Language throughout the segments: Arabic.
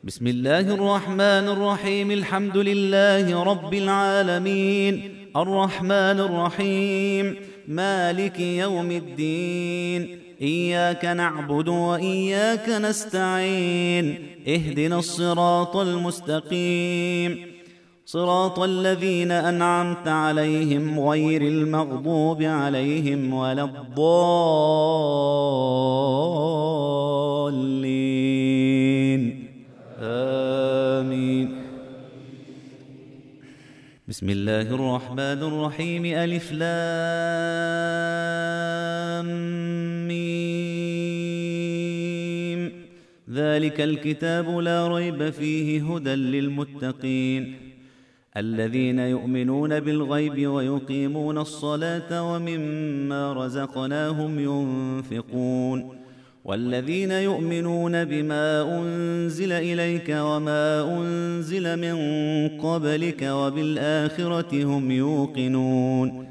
بسم الله الرحمن الرحيم. الحمد لله رب العالمين، الرحمن الرحيم، مالك يوم الدين. إياك نعبد وإياك نستعين، اهدنا الصراط المستقيم، صراط الذين أنعمت عليهم غير المغضوب عليهم ولا الضالين. آمين. بسم الله الرحمن الرحيم. ألف لام ميم. ذلك الكتاب لا ريب فيه هدى للمتقين الذين يؤمنون بالغيب ويقيمون الصلاة ومما رزقناهم ينفقون والذين يؤمنون بما أنزل إليك وما أنزل من قبلك وبالآخرة هم يوقنون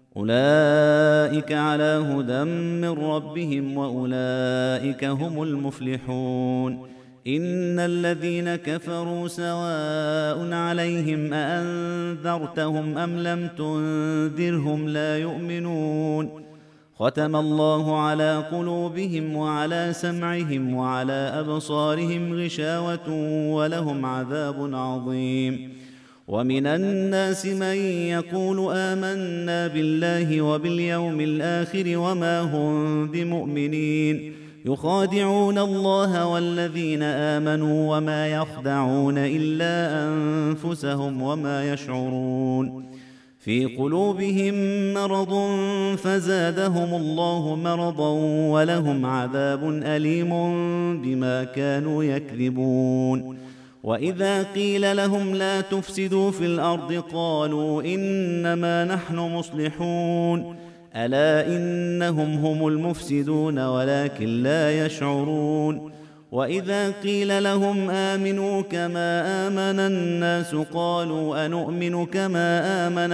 أولئك على هدى من ربهم وأولئك هم المفلحون. إن الذين كفروا سواء عليهم أأنذرتهم أم لم تنذرهم لا يؤمنون. ختم الله على قلوبهم وعلى سمعهم وعلى أبصارهم غشاوة ولهم عذاب عظيم. ومن الناس من يقول آمنا بالله وباليوم الآخر وما هم بمؤمنين، يخادعون الله والذين آمنوا وما يخدعون إلا أنفسهم وما يشعرون. في قلوبهم مرض فزادهم الله مرضا ولهم عذاب أليم بما كانوا يكذبون. وإذا قيل لهم لا تفسدوا في الأرض قالوا إنما نحن مصلحون ألا إنهم هم المفسدون ولكن لا يشعرون. وإذا قيل لهم آمنوا كما آمن الناس قالوا أنؤمن كما آمن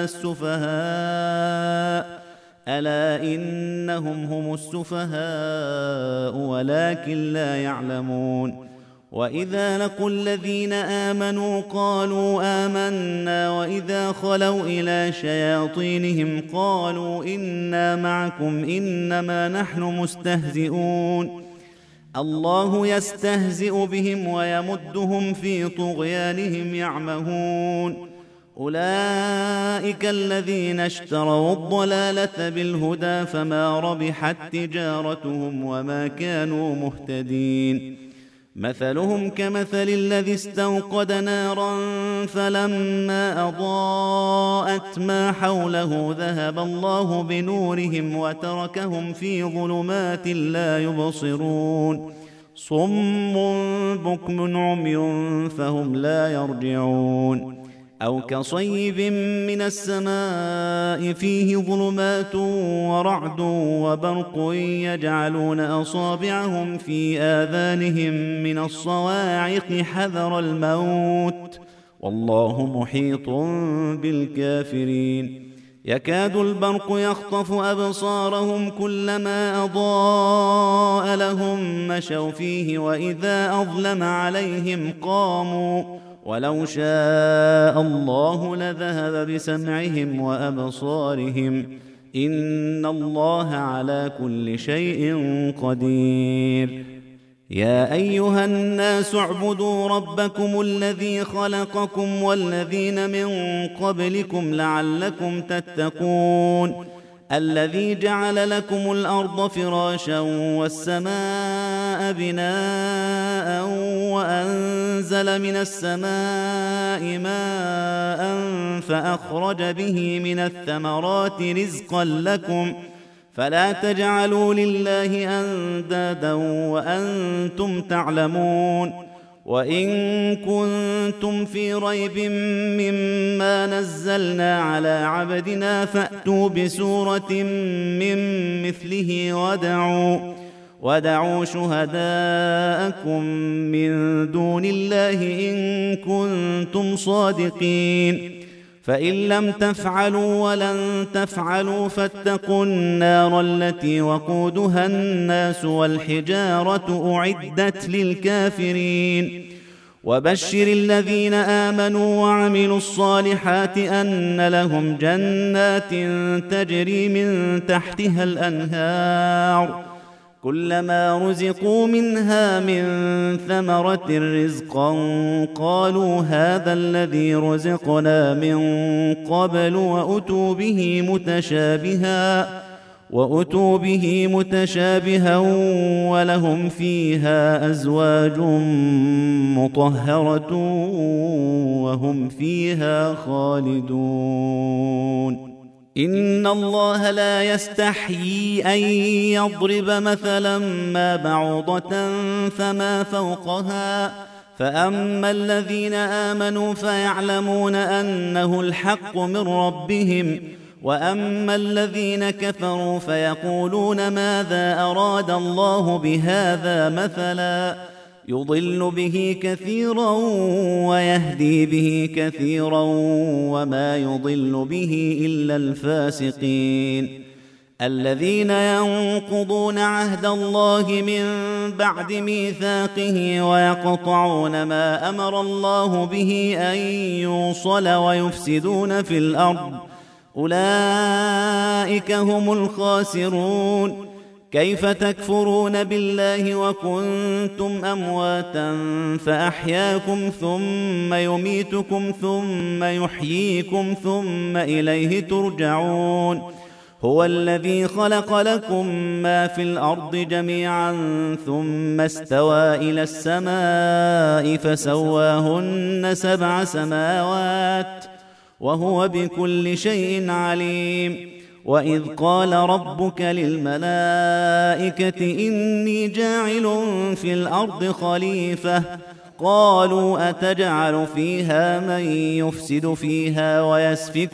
السفهاء ألا إنهم هم السفهاء ولكن لا يعلمون. وإذا لقوا الذين آمنوا قالوا آمنا وإذا خلوا إلى شياطينهم قالوا إنا معكم إنما نحن مستهزئون. الله يستهزئ بهم ويمدهم في طغيانهم يعمهون. أولئك الذين اشتروا الضلالة بالهدى فما ربحت تجارتهم وما كانوا مهتدين. مثلهم كمثل الذي استوقد نارا فلما أضاءت ما حوله ذهب الله بنورهم وتركهم في ظلمات لا يبصرون. صم بكم عمي فهم لا يرجعون. أو كصيب من السماء فيه ظلمات ورعد وبرق يجعلون أصابعهم في آذانهم من الصواعق حذر الموت والله محيط بالكافرين. يكاد البرق يخطف أبصارهم كلما أضاء لهم مشوا فيه وإذا أظلم عليهم قاموا ولو شاء الله لذهب بسمعهم وأبصارهم إن الله على كل شيء قدير. يا أيها الناس اعبدوا ربكم الذي خلقكم والذين من قبلكم لعلكم تتقون الذي جعل لكم الأرض فراشا والسماء بناء وأنزل من السماء ماء فأخرج به من الثمرات رزقا لكم فلا تجعلوا لله أندادا وأنتم تعلمون. وإن كنتم في ريب مما نزلنا على عبدنا فأتوا بسورة من مثله ودعوا شهداءكم من دون الله إن كنتم صادقين. فإن لم تفعلوا ولن تفعلوا فاتقوا النار التي وقودها الناس والحجارة أعدت للكافرين. وبشر الذين آمنوا وعملوا الصالحات أن لهم جنات تجري من تحتها الأنهار كلما رزقوا منها من ثمرة رزقا قالوا هذا الذي رزقنا من قبل وأتوا به متشابها ولهم فيها أزواج مطهرة وهم فيها خالدون إن الله لا يستحيي أن يضرب مثلا ما بعوضة فما فوقها فأما الذين آمنوا فيعلمون أنه الحق من ربهم وأما الذين كفروا فيقولون ماذا أراد الله بهذا مثلا يضل به كثيرا ويهدي به كثيرا وما يضل به إلا الفاسقين الذين ينقضون عهد الله من بعد ميثاقه ويقطعون ما أمر الله به أن يوصل ويفسدون في الأرض أولئك هم الخاسرون كيف تكفرون بالله وكنتم أمواتا فأحياكم ثم يميتكم ثم يحييكم ثم إليه ترجعون هو الذي خلق لكم ما في الأرض جميعا ثم استوى إلى السماء فسواهن 7 سماوات وهو بكل شيء عليم وإذ قال ربك للملائكة إني جاعل في الأرض خليفة قالوا أتجعل فيها من يفسد فيها ويسفك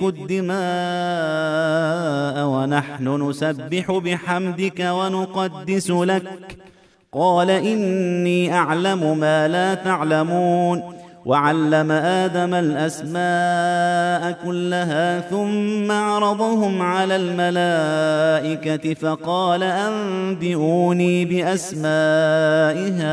الدماء ونحن نسبح بحمدك ونقدس لك قال إني أعلم ما لا تعلمون وعلم آدم الأسماء كلها ثم عرضهم على الملائكة فقال أنبئوني بأسماء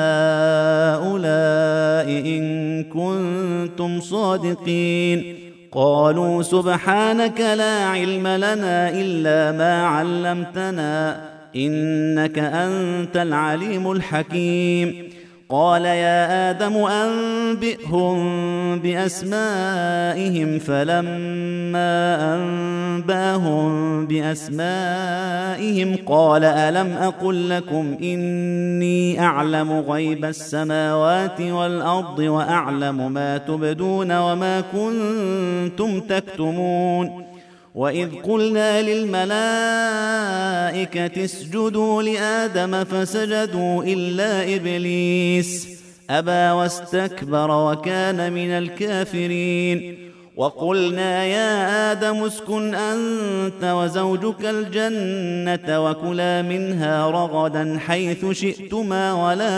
هؤلاء إن كنتم صادقين قالوا سبحانك لا علم لنا إلا ما علمتنا إنك أنت العليم الحكيم قال يا آدم أنبئهم بأسمائهم فلما أنباهم بأسمائهم قال ألم أقل لكم إني أعلم غيب السماوات والأرض وأعلم ما تبدون وما كنتم تكتمون وإذ قلنا للملائكة اسجدوا لآدم فسجدوا إلا إبليس أبى واستكبر وكان من الكافرين وقلنا يا آدم اسكن أنت وزوجك الجنة وكلا منها رغدا حيث شئتما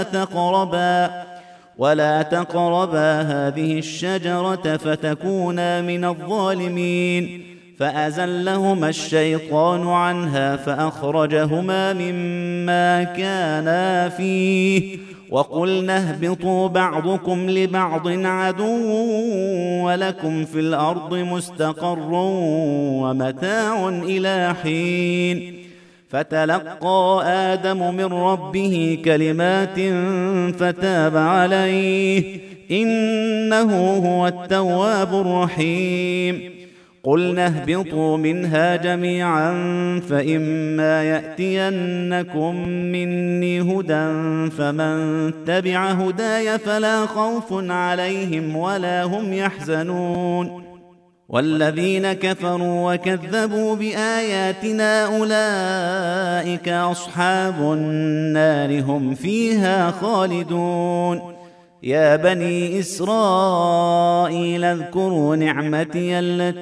ولا تقربا هذه الشجرة فتكونا من الظالمين فأزلهما الشيطان عنها فأخرجهما مما كانا فيه وقلنا اهبطوا بعضكم لبعض عدو ولكم في الأرض مستقر ومتاع إلى حين فتلقى آدم من ربه كلمات فتاب عليه إنه هو التواب الرحيم قلنا اهبطوا منها جميعا فإما يأتينكم مني هدى فمن تبع هداي فلا خوف عليهم ولا هم يحزنون والذين كفروا وكذبوا بآياتنا أولئك أصحاب النار هم فيها خالدون يا بني إسرائيل اذكروا نعمتي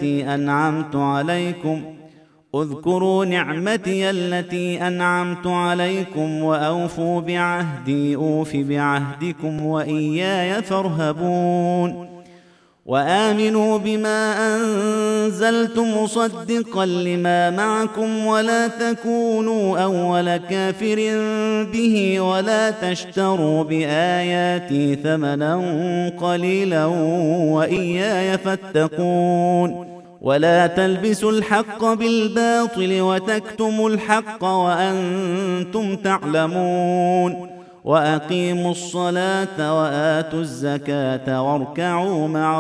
التي أنعمت عليكم وأوفوا بعهدي أوف بعهدكم وإياي فارهبون وآمنوا بما أنزلت مصدقا لما معكم ولا تكونوا أول كافر به ولا تشتروا بآياتي ثمنا قليلا وإياي فاتقون ولا تلبسوا الحق بالباطل وتكتموا الحق وأنتم تعلمون وأقيموا الصلاة وآتوا الزكاة واركعوا مع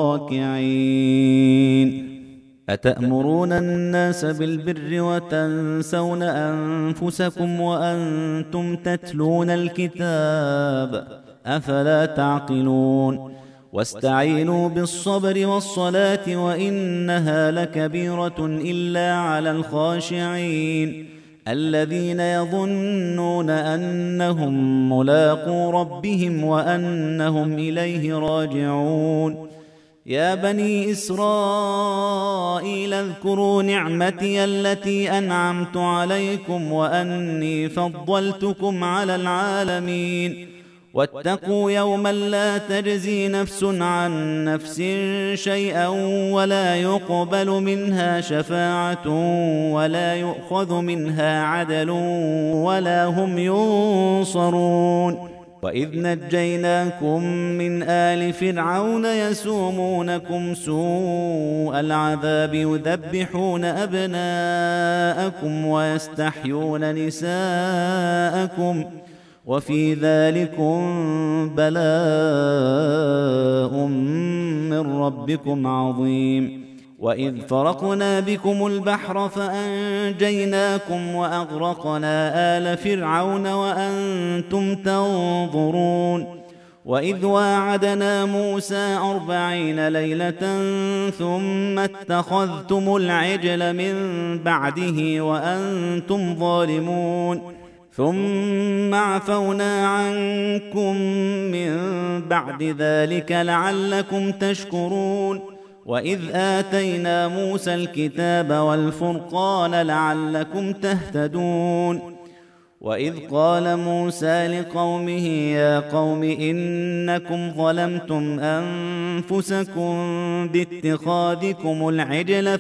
الراكعين أتأمرون الناس بالبر وتنسون أنفسكم وأنتم تتلون الكتاب أفلا تعقلون واستعينوا بالصبر والصلاة وإنها لكبيرة إلا على الخاشعين الذين يظنون أنهم ملاقو ربهم وأنهم إليه راجعون يا بني إسرائيل اذكروا نعمتي التي أنعمت عليكم وأني فضلتكم على العالمين واتقوا يوما لا تجزي نفس عن نفس شيئا ولا يقبل منها شفاعة ولا يؤخذ منها عدل ولا هم ينصرون وإذ نجيناكم من آل فرعون يسومونكم سوء العذاب يذبحون أبناءكم ويستحيون نساءكم وفي ذلكم بلاء من ربكم عظيم وإذ فرقنا بكم البحر فأنجيناكم وأغرقنا آل فرعون وأنتم تنظرون وإذ واعدنا موسى 40 ليلة ثم اتخذتم العجل من بعده وأنتم ظالمون ثم عفونا عنكم من بعد ذلك لعلكم تشكرون وإذ آتينا موسى الكتاب والفرقان لعلكم تهتدون وإذ قال موسى لقومه يا قوم إنكم ظلمتم أنفسكم باتخاذكم العجل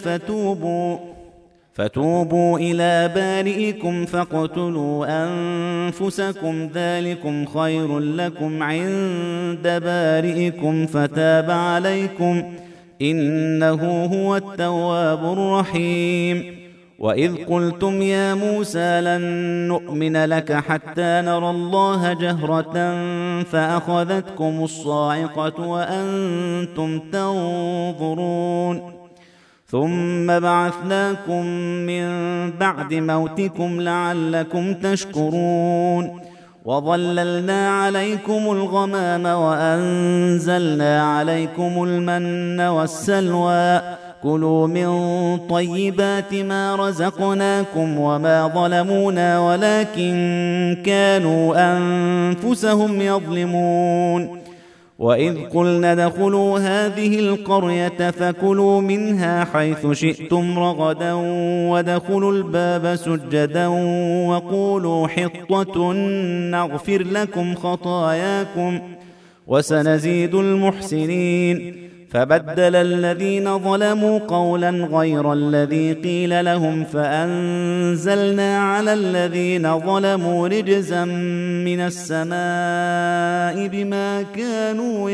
فتوبوا إلى بارئكم فاقتلوا أنفسكم ذلكم خير لكم عند بارئكم فتاب عليكم إنه هو التواب الرحيم وإذ قلتم يا موسى لن نؤمن لك حتى نرى الله جهرة فأخذتكم الصاعقة وأنتم تنظرون ثم بعثناكم من بعد موتكم لعلكم تشكرون وظللنا عليكم الغمام وأنزلنا عليكم المن والسلوى كلوا من طيبات ما رزقناكم وما ظلمونا ولكن كانوا أنفسهم يظلمون وإذ قلنا ادخلوا هذه القرية فكلوا منها حيث شئتم رغدا وادخلوا الباب سجدا وقولوا حطة نغفر لكم خطاياكم وسنزيد المحسنين فبدل الذين ظلموا قولا غير الذي قيل لهم فأنزلنا على الذين ظلموا رجزا من السماء بما كانوا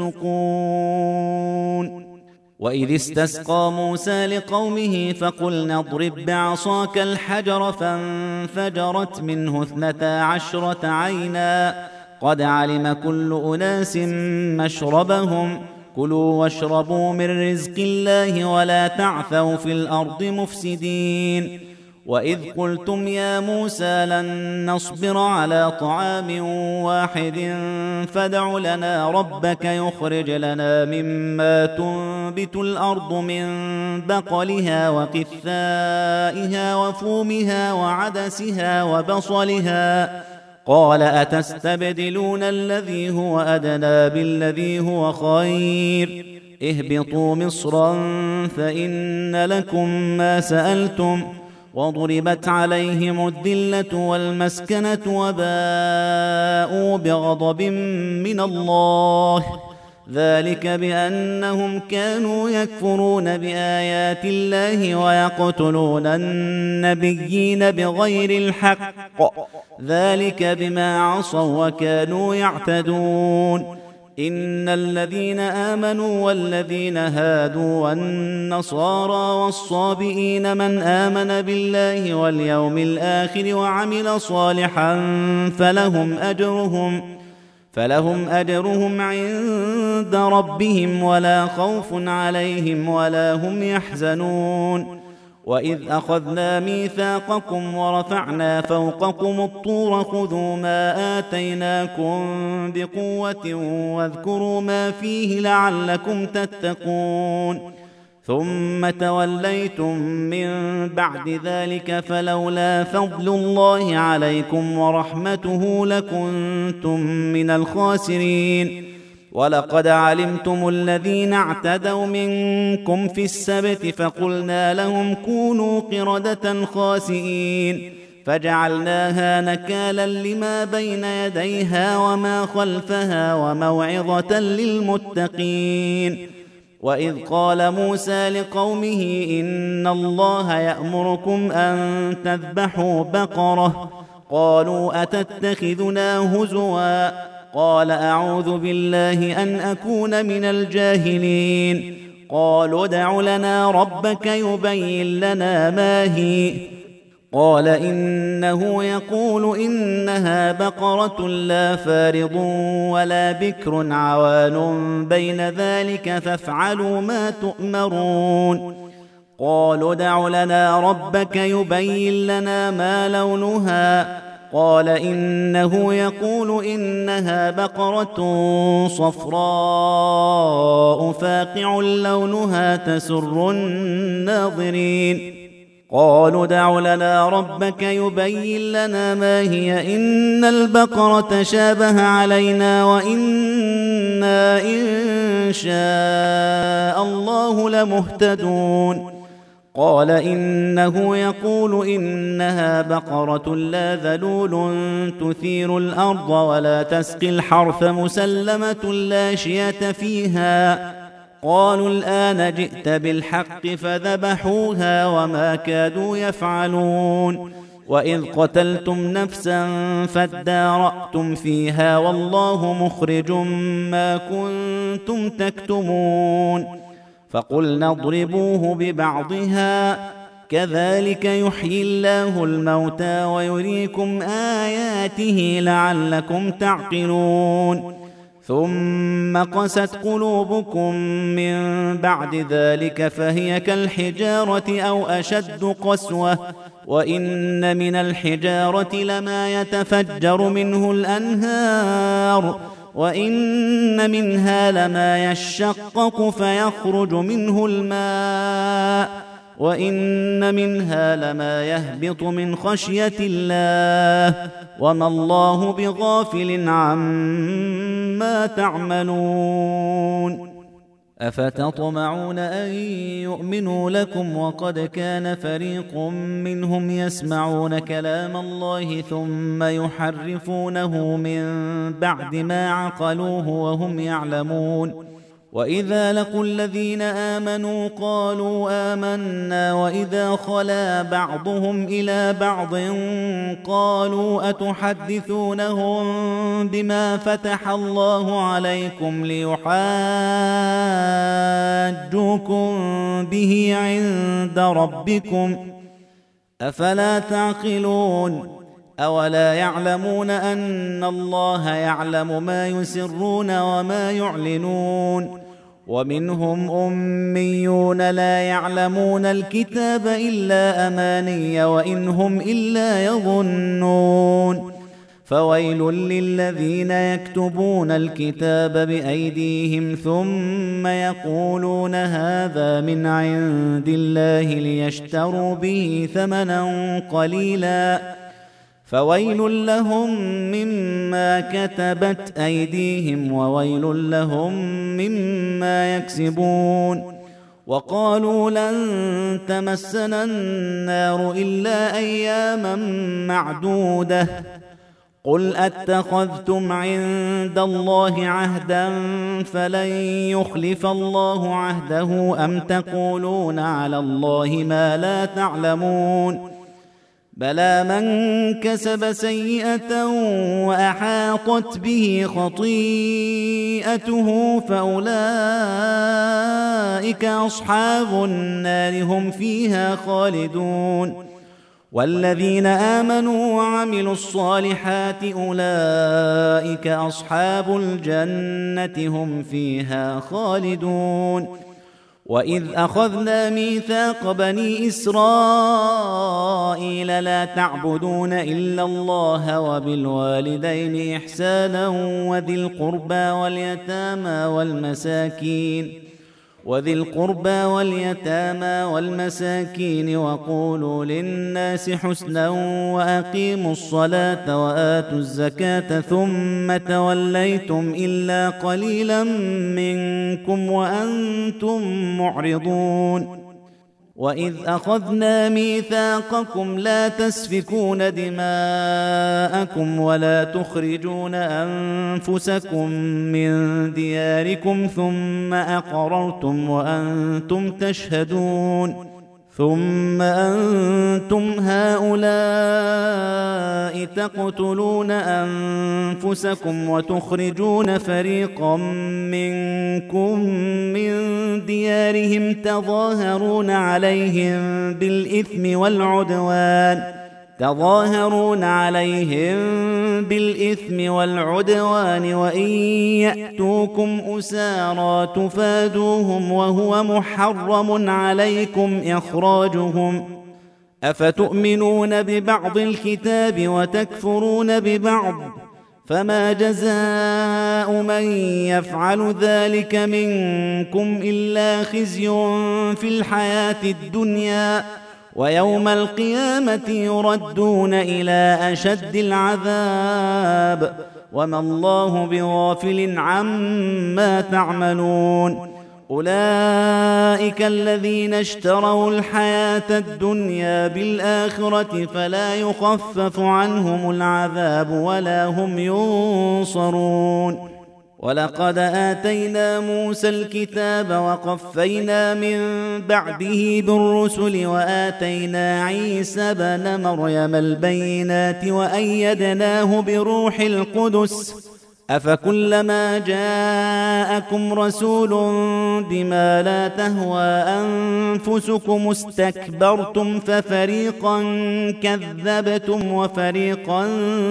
يفسقون وإذ استسقى موسى لقومه فقلنا اضرب بعصاك الحجر فانفجرت منه 12 عينا قد علم كل أناس مشربهم كلوا واشربوا من رزق الله ولا تعثوا في الأرض مفسدين وإذ قلتم يا موسى لن نصبر على طعام واحد فادع لنا ربك يخرج لنا مما تنبت الأرض من بقلها وقثائها وفومها وعدسها وبصلها قال أتستبدلون الذي هو أدنى بالذي هو خير اهبطوا مصرا فإن لكم ما سألتم وضربت عليهم الذلة والمسكنة وباءوا بغضب من الله ذلك بأنهم كانوا يكفرون بآيات الله ويقتلون النبيين بغير الحق، ذلك بما عصوا وكانوا يعتدون. إن الذين آمنوا والذين هادوا والنصارى والصابئين من آمن بالله واليوم الآخر وعمل صالحا فلهم أجرهم عند ربهم ولا خوف عليهم ولا هم يحزنون. وإذ أخذنا ميثاقكم ورفعنا فوقكم الطور خذوا ما آتيناكم بقوة واذكروا ما فيه لعلكم تتقون. ثم توليتم من بعد ذلك فلولا فضل الله عليكم ورحمته لكنتم من الخاسرين. ولقد علمتم الذين اعتدوا منكم في السبت فقلنا لهم كونوا قردة خاسئين فجعلناها نكالا لما بين يديها وما خلفها وموعظة للمتقين. وإذ قال موسى لقومه إن الله يأمركم أن تذبحوا بقرة قالوا أتتخذنا هزوا قال أعوذ بالله أن أكون من الجاهلين. قالوا ادع لنا ربك يبين لنا ما هي قال إنه يقول إنها بقرة لا فارض ولا بكر عوان بين ذلك فافعلوا ما تؤمرون. قالوا ادع لنا ربك يبين لنا ما لونها قال إنه يقول إنها بقرة صفراء فاقع لونها تسر الناظرين. قالوا ادع لنا ربك يبين لنا ما هي إن البقرة شابه علينا وإنا إن شاء الله لمهتدون. قال إنه يقول إنها بقرة لا ذلول تثير الأرض ولا تسقي الحرث مسلمة لا شية فيها. قالوا الآن جئت بالحق فذبحوها وما كادوا يفعلون. وإذ قتلتم نفسا فادارأتم فيها والله مخرج ما كنتم تكتمون. فقلنا اضربوه ببعضها كذلك يحيي الله الموتى ويريكم آياته لعلكم تعقلون. ثم قست قلوبكم من بعد ذلك فهي كالحجارة أو أشد قسوة وإن من الحجارة لما يتفجر منه الأنهار وإن منها لما يشقق فيخرج منه الماء وإن منها لما يهبط من خشية الله وما الله بغافل عما تعملون. أفتطمعون أن يؤمنوا لكم وقد كان فريق منهم يسمعون كلام الله ثم يحرفونه من بعد ما عقلوه وهم يعلمون. وإذا لقوا الذين آمنوا قالوا آمنا وإذا خلا بعضهم إلى بعض قالوا أتحدثونهم بما فتح الله عليكم ليحاجوكم به عند ربكم أفلا تعقلون. أولا يعلمون أن الله يعلم ما يسرون وما يعلنون. ومنهم أميون لا يعلمون الكتاب إلا أماني وإن هم إلا يظنون. فويل للذين يكتبون الكتاب بأيديهم ثم يقولون هذا من عند الله ليشتروا به ثمنا قليلا فويل لهم مما كتبت أيديهم وويل لهم مما يكسبون. وقالوا لن تمسنا النار إلا أياما معدودة قل أتخذتم عند الله عهدا فلن يخلف الله عهده أم تقولون على الله ما لا تعلمون بلى من كسب سيئة وأحاطت به خطيئته فأولئك أصحاب النار هم فيها خالدون والذين آمنوا وعملوا الصالحات أولئك أصحاب الجنة هم فيها خالدون وإذ أخذنا ميثاق بني إسرائيل لا تعبدون إلا الله وبالوالدين إحسانا وذي القربى واليتامى والمساكين وقولوا للناس حسنا وأقيموا الصلاة وآتوا الزكاة ثم توليتم إلا قليلا منكم وأنتم معرضون وإذ أخذنا ميثاقكم لا تسفكون دماءكم ولا تخرجون أنفسكم من دياركم ثم أقررتم وأنتم تشهدون ثم أنتم هؤلاء تقتلون أنفسكم وتخرجون فريقا منكم من ديارهم تظاهرون عليهم بالإثم والعدوان وإن يأتوكم أسارى تفادوهم وهو محرم عليكم إخراجهم أفتؤمنون ببعض الكتاب وتكفرون ببعض فما جزاء من يفعل ذلك منكم إلا خزي في الحياة الدنيا ويوم القيامة يردون إلى أشد العذاب وما الله بغافل عما تعملون أولئك الذين اشتروا الحياة الدنيا بالآخرة فلا يخفف عنهم العذاب ولا هم ينصرون ولقد آتينا موسى الكتاب وقفينا من بعده بالرسل وآتينا عيسى بن مريم البينات وأيدناه بروح القدس أفكلما جاءكم رسول بما لا تهوى أنفسكم استكبرتم ففريقا كذبتم وفريقا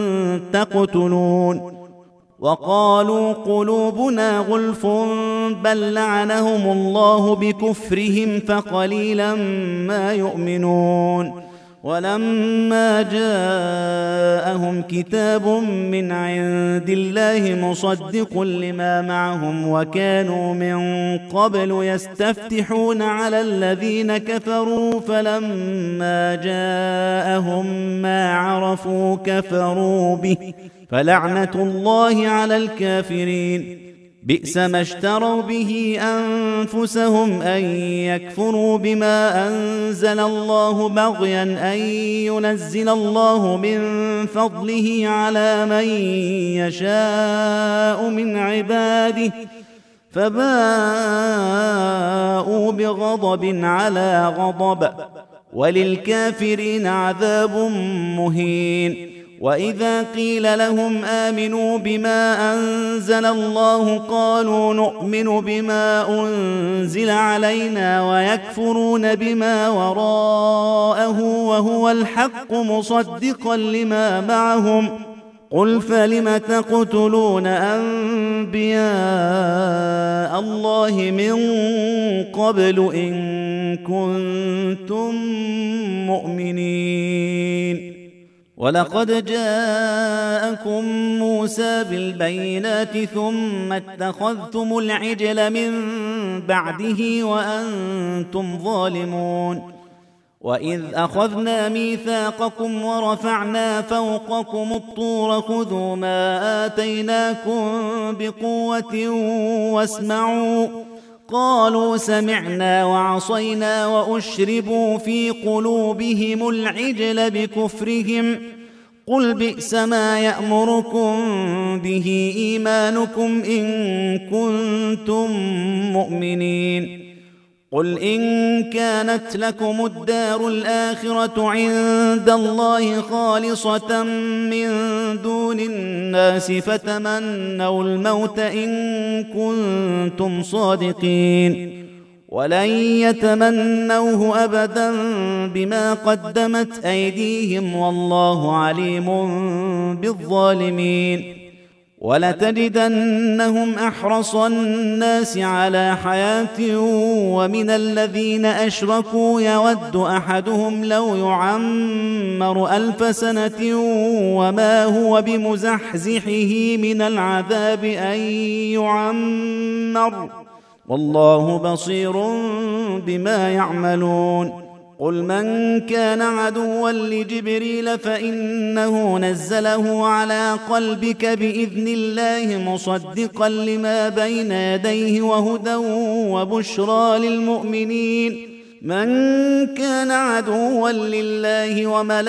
تقتلون وقالوا قلوبنا غلف بل لعنهم الله بكفرهم فقليلا ما يؤمنون ولما جاءهم كتاب من عند الله مصدق لما معهم وكانوا من قبل يستفتحون على الذين كفروا فلما جاءهم ما عرفوا كفروا به فلعنة الله على الكافرين بئس ما اشتروا به أنفسهم أن يكفروا بما أنزل الله بغيا أن ينزل الله من فضله على من يشاء من عباده فباءوا بغضب على غضب وللكافرين عذاب مهين وإذا قيل لهم آمنوا بما أنزل الله قالوا نؤمن بما أنزل علينا ويكفرون بما وراءه وهو الحق مصدقا لما معهم قل فلم تقتلون أنبياء الله من قبل إن كنتم مؤمنين ولقد جاءكم موسى بالبينات ثم اتخذتم العجل من بعده وأنتم ظالمون وإذ أخذنا ميثاقكم ورفعنا فوقكم الطور خذوا ما آتيناكم بقوة واسمعوا قالوا سمعنا وعصينا وأشربوا في قلوبهم العجل بكفرهم قل بئس ما يأمركم به إيمانكم إن كنتم مؤمنين. قل إن كانت لكم الدار الآخرة عند الله خالصة من دون الناس فتمنوا الموت إن كنتم صادقين، ولن يتمنوه أبدا بما قدمت أيديهم والله عليم بالظالمين. ولتجدنهم أحرص الناس على حياة ومن الذين أشركوا يود أحدهم لو يعمر 1000 سنة وما هو بمزحزحه من العذاب أن يعمر والله بصير بما يعملون. قل من كان عدوا لجبريل فإنه نزله على قلبك بإذن الله مصدقا لما بين يديه وهدى وبشرى للمؤمنين. من كان عدوا لله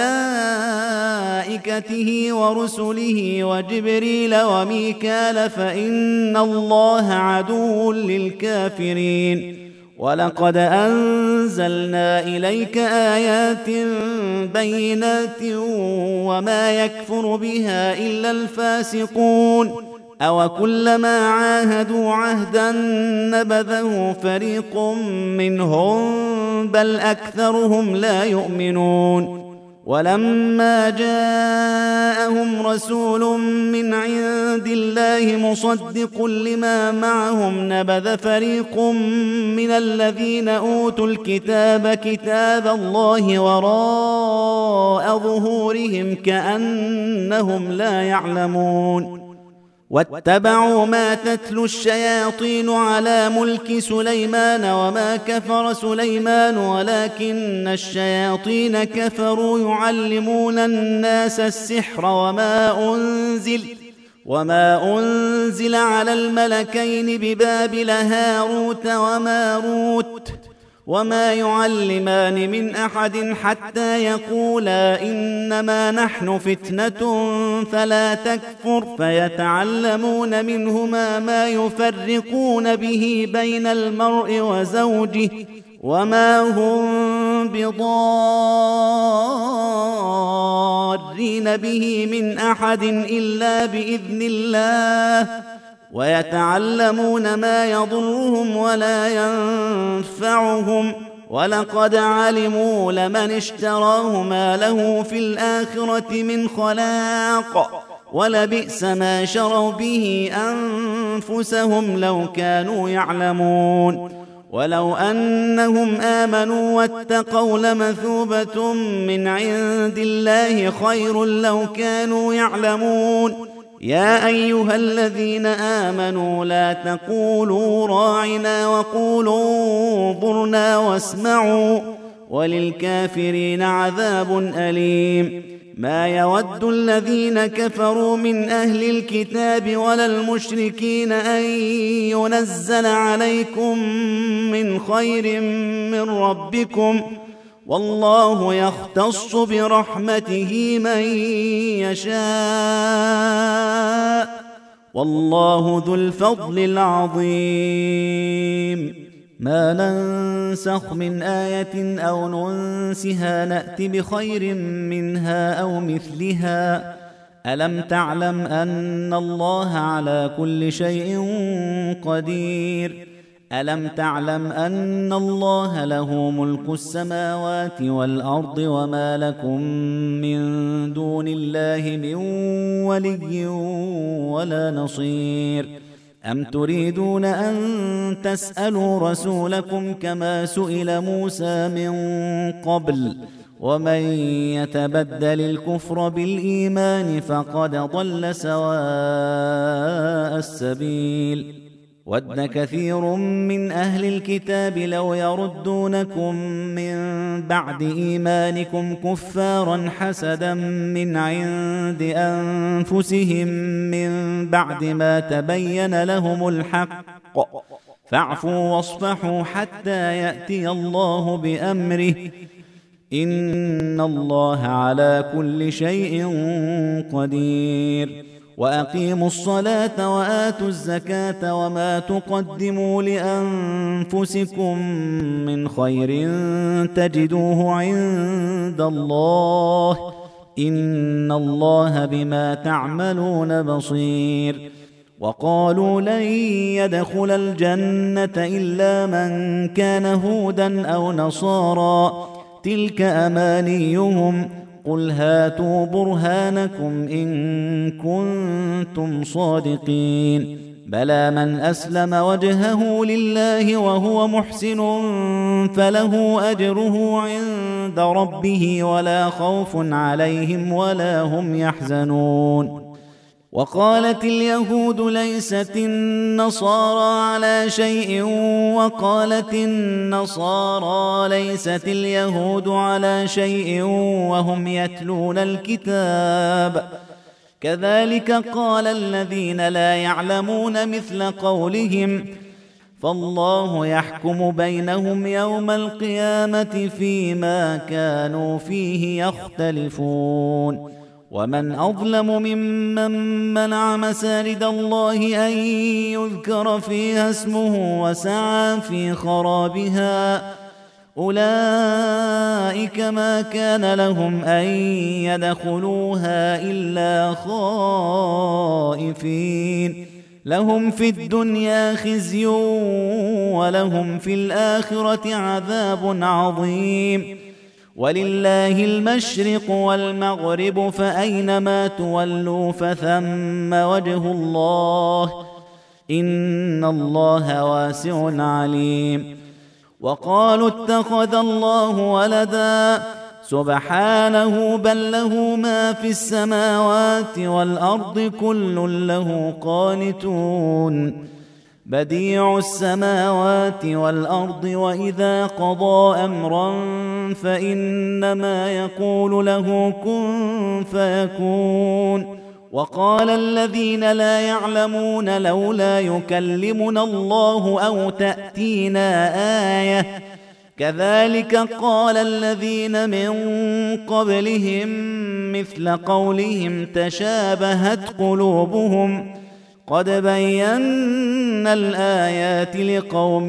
وملائكته ورسله وجبريل وميكال فإن الله عدو للكافرين. ولقد أنزلنا إليك آيات بينات وما يكفر بها إلا الفاسقون. أوكلما عاهدوا عهدا نبذه فريق منهم بل أكثرهم لا يؤمنون. ولما جاءهم رسول من عند الله مصدق لما معهم نبذ فريق من الذين أوتوا الكتاب كتاب الله وراء ظهورهم كأنهم لا يعلمون. واتبعوا ما تتلو الشياطين على ملك سليمان وما كفر سليمان ولكن الشياطين كفروا يعلمون الناس السحر وما أنزل على الملكين ببابل هاروت وماروت وما يعلمان من أحد حتى يقولا إنما نحن فتنة فلا تكفر فيتعلمون منهما ما يفرقون به بين المرء وزوجه وما هم بضارين به من أحد إلا بإذن الله ويتعلمون ما يضرهم ولا ينفعهم ولقد علموا لمن اشتراه ما له في الآخرة من خلاق ولبئس ما شروا به أنفسهم لو كانوا يعلمون. ولو أنهم آمنوا واتقوا لمثوبة من عند الله خير لو كانوا يعلمون. يا أيها الذين آمنوا لا تقولوا راعنا وقولوا انظرنا واسمعوا وللكافرين عذاب أليم. ما يود الذين كفروا من أهل الكتاب ولا المشركين أن ينزل عليكم من خير من ربكم والله يختص برحمته من يشاء والله ذو الفضل العظيم. ما ننسخ من آية أو ننسها نأت بخير منها أو مثلها. ألم تعلم أن الله على كل شيء قدير؟ ألم تعلم أن الله له ملك السماوات والأرض وما لكم من دون الله من ولي ولا نصير؟ أم تريدون أن تسألوا رسولكم كما سئل موسى من قبل ومن يتبدل الكفر بالإيمان فقد ضل سواء السبيل. ود كثير من أهل الكتاب لو يردونكم من بعد إيمانكم كفارا حسدا من عند أنفسهم من بعد ما تبين لهم الحق فاعفوا واصفحوا حتى يأتي الله بأمره إن الله على كل شيء قدير. وأقيموا الصلاة وآتوا الزكاة وما تقدموا لأنفسكم من خير تجدوه عند الله إن الله بما تعملون بصير. وقالوا لن يدخل الجنة إلا من كان هودا أو نصارى تلك أمانيهم قل هاتوا برهانكم إن كنتم صادقين بلى من أسلم وجهه لله وهو محسن فله أجره عند ربه ولا خوف عليهم ولا هم يحزنون. وقالت اليهود ليست النصارى على شيء وقالت النصارى ليست اليهود على شيء وهم يتلون الكتاب كذلك قال الذين لا يعلمون مثل قولهم فالله يحكم بينهم يوم القيامة فيما كانوا فيه يختلفون. ومن أظلم ممن منع مساجد الله أن يذكر فيها اسمه وسعى في خرابها أولئك ما كان لهم أن يدخلوها إلا خائفين لهم في الدنيا خزي ولهم في الآخرة عذاب عظيم. ولله المشرق والمغرب فأينما تولوا فثم وجه الله إن الله واسع عليم. وقالوا اتخذ الله ولدا سبحانه بل له ما في السماوات والأرض كل له قانتون بديع السماوات والأرض وإذا قضى أمرا فإنما يقول له كن فيكون. وقال الذين لا يعلمون لولا يكلمنا الله أو تأتينا آية كذلك قال الذين من قبلهم مثل قولهم تشابهت قلوبهم قد بينا الآيات لقوم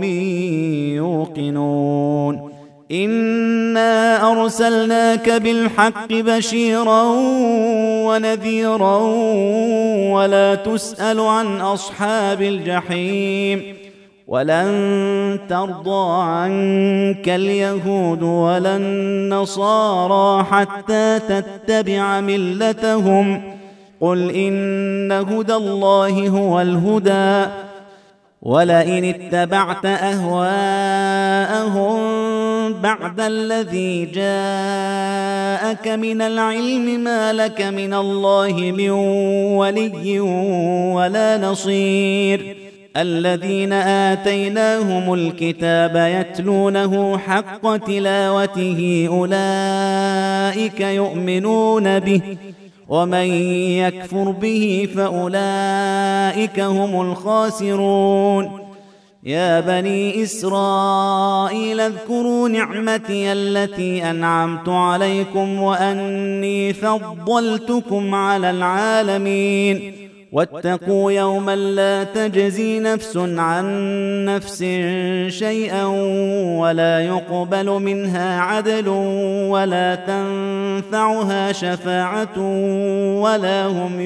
يوقنون. إنا أرسلناك بالحق بشيرا ونذيرا ولا تسأل عن أصحاب الجحيم ولن ترضى عنك اليهود ولا النصارى حتى تتبع ملتهم قل إن هدى الله هو الهدى ولئن اتبعت أهواءهم بعد الذي جاءك من العلم ما لك من الله من ولي ولا نصير. الذين آتيناهم الكتاب يتلونه حق تلاوته أولئك يؤمنون به ومن يكفر به فأولئك هم الخاسرون. يا بني إسرائيل اذكروا نعمتي التي أنعمت عليكم وأني فضلتكم على العالمين واتقوا يوما لا تجزي نفس عن نفس شيئا ولا يقبل منها عدل ولا تنفعها شفاعة ولا هم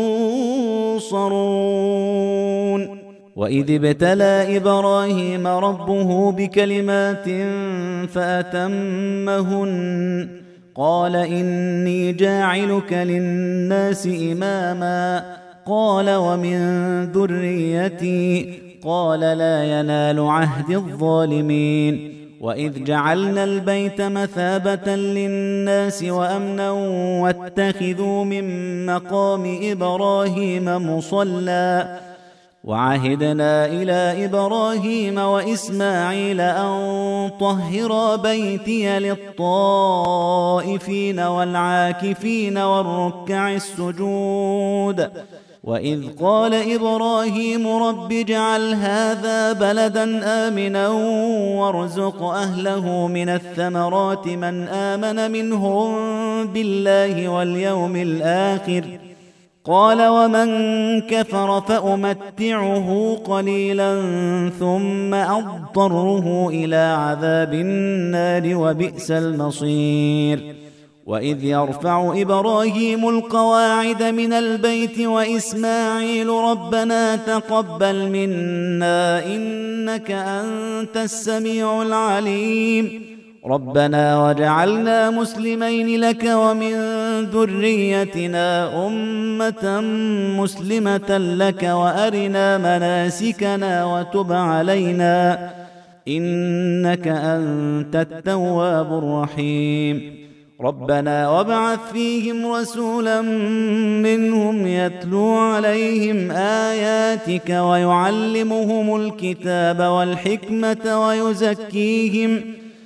ينصرون. وإذ ابتلى إبراهيم ربه بكلمات فأتمهن قال إني جاعلك للناس إماما قال ومن ذريتي قال لا ينال عهد الظالمين. وإذ جعلنا البيت مثابة للناس وأمنا واتخذوا من مقام إبراهيم مصلى وعهدنا إلى إبراهيم وإسماعيل أن طهرا بيتي للطائفين والعاكفين والركع السجود وإذ قال إبراهيم رب اجعل هذا بلدا آمنا وارزق أهله من الثمرات من آمن منهم بالله واليوم الآخر قال ومن كفر فأمتعه قليلا ثم أضطره إلى عذاب النار وبئس المصير وإذ يرفع إبراهيم القواعد من البيت وإسماعيل ربنا تقبل منا إنك أنت السميع العليم ربنا وجعلنا مسلمين لك ومن ذريتنا أمة مسلمة لك وأرنا مناسكنا وتب علينا إنك أنت التواب الرحيم ربنا وابعث فيهم رسولا منهم يتلو عليهم آياتك ويعلمهم الكتاب والحكمة ويزكيهم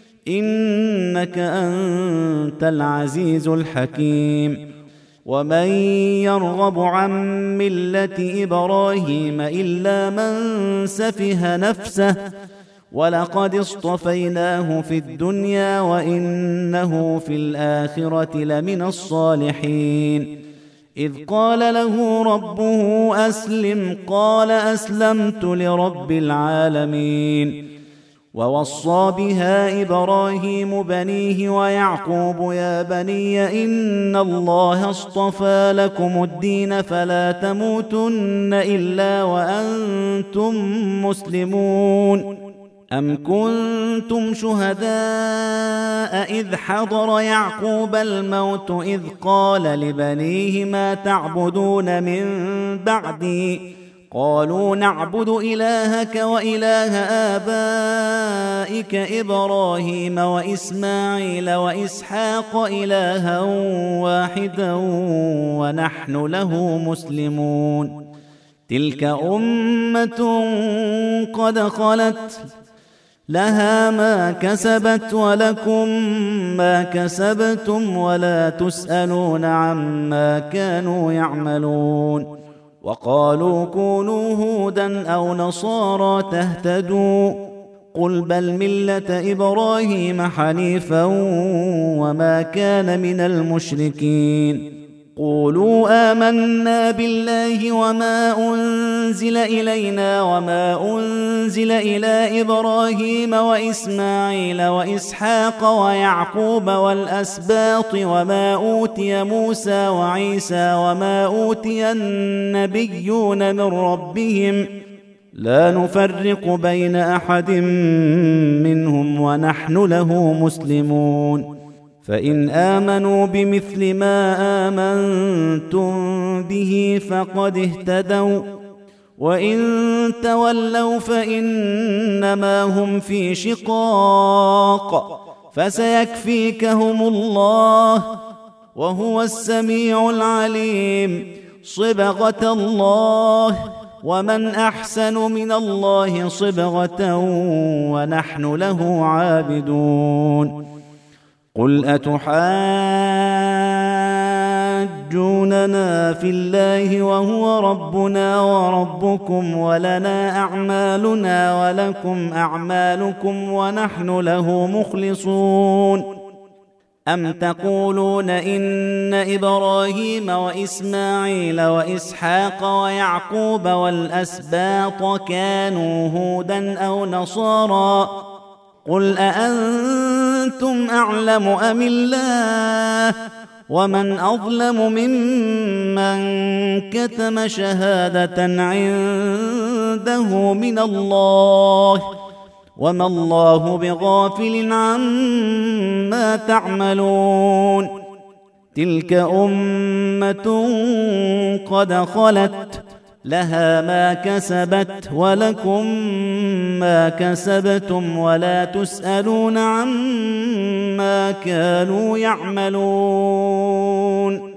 إنك أنت العزيز الحكيم ومن يرغب عن ملة إبراهيم إلا من سفه نفسه ولقد اصطفيناه في الدنيا وإنه في الآخرة لمن الصالحين إذ قال له ربه أسلم قال أسلمت لرب العالمين ووصى بها إبراهيم بنيه ويعقوب يا بني إن الله اصطفى لكم الدين فلا تموتن إلا وأنتم مسلمون أم كنتم شهداء إذ حضر يعقوب الموت إذ قال لبنيه ما تعبدون من بعدي قالوا نعبد إلهك وإله آبائك إبراهيم وإسماعيل وإسحاق إلها واحدا ونحن له مسلمون تلك أمة قد خلت لها ما كسبت ولكم ما كسبتم ولا تسألون عما كانوا يعملون وقالوا كونوا هودا أو نصارى تهتدوا قل بل ملة إبراهيم حنيفا وما كان من المشركين قولوا آمنا بالله وما أنزل إلينا وما أنزل إلى إبراهيم وإسماعيل وإسحاق ويعقوب والأسباط وما أوتي موسى وعيسى وما أوتي النبيون من ربهم لا نفرق بين أحد منهم ونحن له مسلمون فإن آمنوا بمثل ما آمنتم به فقد اهتدوا وإن تولوا فإنما هم في شقاق فسيكفيكهم الله وهو السميع العليم صبغة الله ومن أحسن من الله صبغة ونحن له عابدون قل أتحاجوننا في الله وهو ربنا وربكم ولنا أعمالنا ولكم أعمالكم ونحن له مخلصون أم تقولون إن إبراهيم وإسماعيل وإسحاق ويعقوب والأسباط كانوا هودا أو نصارى قل أأنتم أعلم أم الله ومن أظلم ممن كتم شهادة عنده من الله وما الله بغافل عما تعملون تلك أمة قد خلت لها ما كسبت ولكم ما كسبتم ولا تسألون عما كانوا يعملون